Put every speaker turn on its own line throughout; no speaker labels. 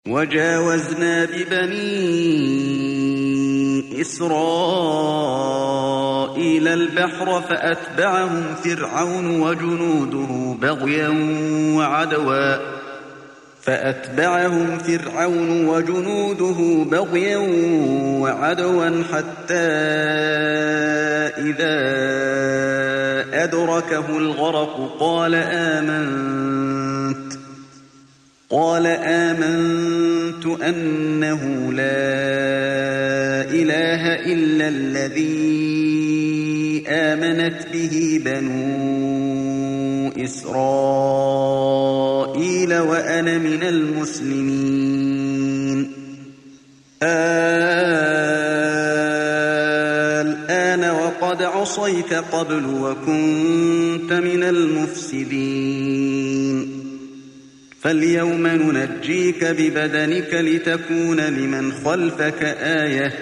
وجاوزنا ببني إسرائيل البحر فأتبعهم فرعون وجنوده بغيا وعدوا حتى إذا أدركه الغرق قال آمنت أنه لا إله إلا الذي آمنت به بنو إسرائيل وأنا من المسلمين. الآن وقد عصيت قبل وكنت من المفسدين. فاليوم ننجيك ببدنك لتكون لمن خلفك آية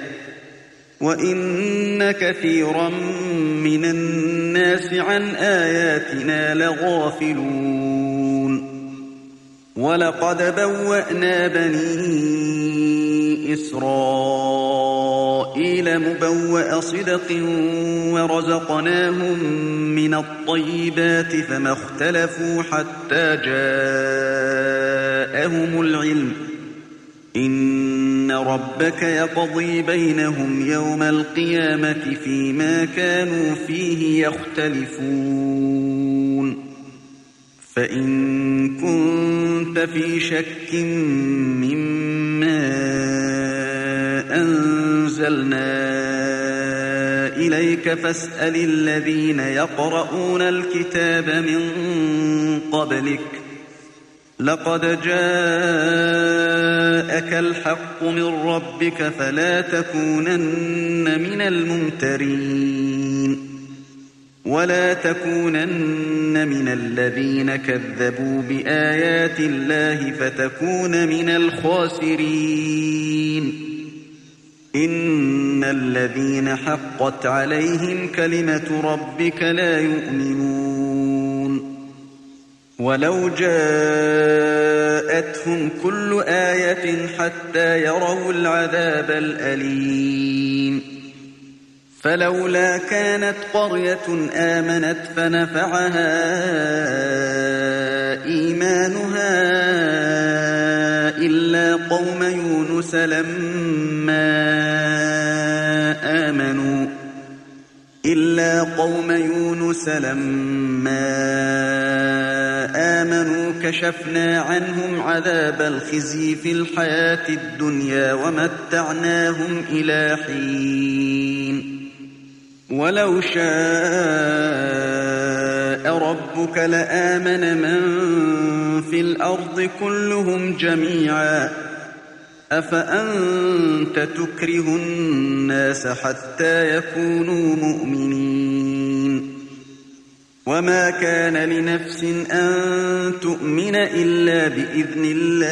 وإن كثيرا من الناس عن آياتنا لغافلون. ولقد بوأنا بني إسرائيل مبوأ صدق ورزقناهم من الطيبات فما اختلفوا حتى جاءهم العلم. إن ربك يقضي بينهم يوم القيامة فيما كانوا فيه يختلفون. فإن كنت في شك مما أنزلنا إليك فاسأل الذين يقرؤون الكتاب من قبلك لقد جاءك الحق من ربك فلا تكونن من الممترين ولا تكونن من الذين كذبوا بآيات الله فتكون من الخاسرين. إن الذين حقت عليهم كلمة ربك لا يؤمنون. ولو جاءتهم كل آية حتى يروا العذاب الأليم فلولا كانت قرية آمنت فنفعها إيمانها إلا قوم يونس لما آمنوا كشفنا عنهم عذاب الخزي في الحياة الدنيا ومتعناهم إلى حين. ولو شاء ربك لآمن من في الأرض كلهم جميعا أفأنت تكره الناس حتى يكونوا مؤمنين. وما كان لنفس أن تؤمن إلا بإذن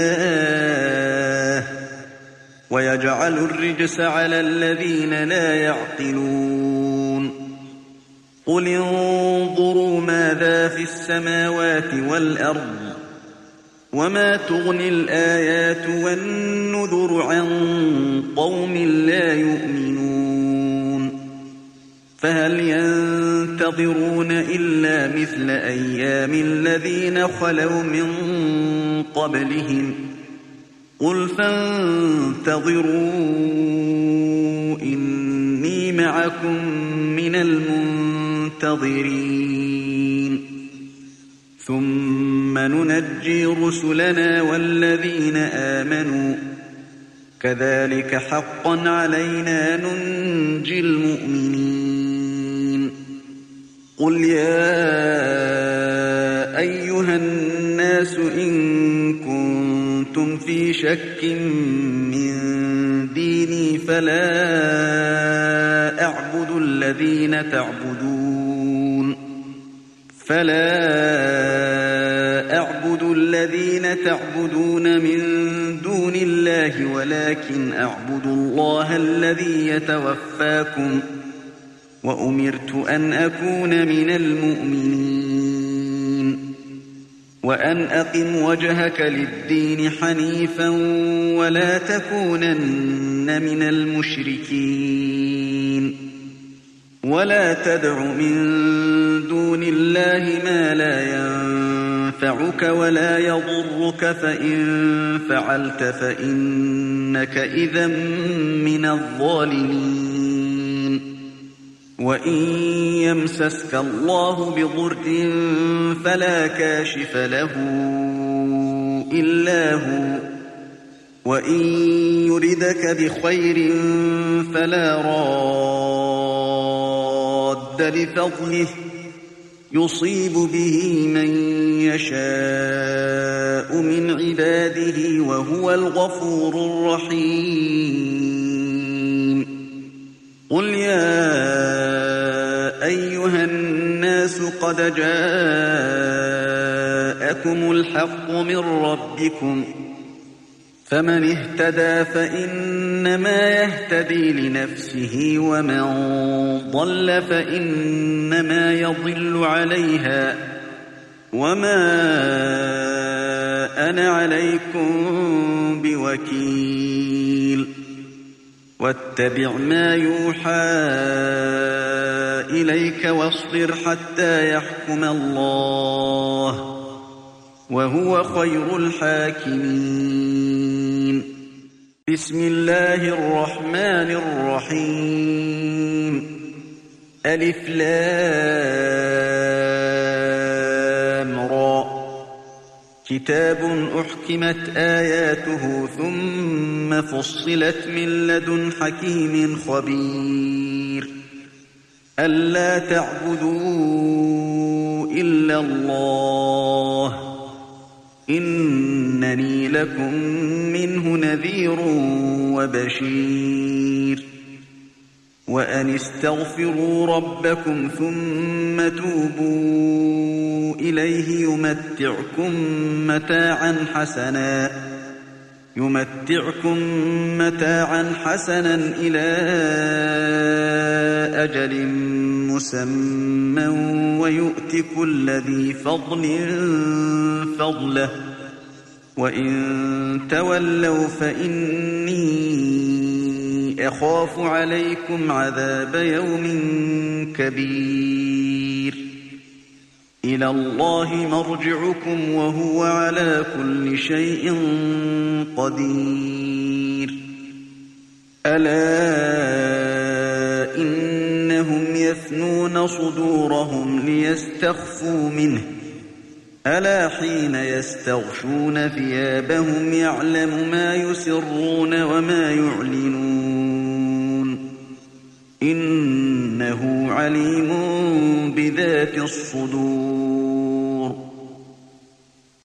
الله ويجعل الرجس على الذين لا يعقلون. قل انظروا ماذا في السماوات والأرض وما تغني الآيات والنذر عن قوم لا يؤمنون. فهل ينتظرون إلا مثل أيام الذين خلوا من قبلهم قل فانتظروا إني معكم من المنتظرين. ثم ننجي رسلنا والذين آمنوا كذلك حقا علينا ننجي المؤمنين. قل يا أيها الناس إن كنتم في شك من ديني فلا أعبد الذين تعبدون من دون الله ولكن أعبد الله الذي يتوفاكم وأمرت أن أكون من المؤمنين. وأن أقم وجهك للدين حنيفا ولا تكونن من المشركين ولا تدع من دون الله ما لا ينفعك ولا يضرك فإن فعلت فإنك إذا من الظالمين وإن يمسسك الله بضر فلا كاشف له إلا هو وإن يردك بخير فلا راد لفضله يصيب به من يشاء من عباده وهو الغفور الرحيم قل يا أيها الناس قد جاءكم الحق من ربكم فمن اهتدى فإنما يهتدي لنفسه ومن ضل فإنما يضل عليها وما أنا عليكم بوكيل واتبع ما يوحى إليك واصبر حتى يحكم الله وهو خير الحاكمين بسم الله الرحمن الرحيم ألف لام را كتاب أحكمت آياته ثم فصلت من لدن حكيم خبير ألا تعبدوا إلا الله إنني لكم منه نذير وبشير وأن استغفروا ربكم ثم توبوا إليه يمتعكم متاعا حسنا إلى أجل مسمى ويؤت كل ذي فضل فضله وإن تولوا فإني أخاف عليكم عذاب يوم كبير إلى الله مرجعكم وهو على كل شيء قدير ألا إنهم يثنون صدورهم ليستخفوا منه ألا حين يستغشون ثيابهم يعلم ما يسرون وما يعلنون إنه عليم بذات الصدور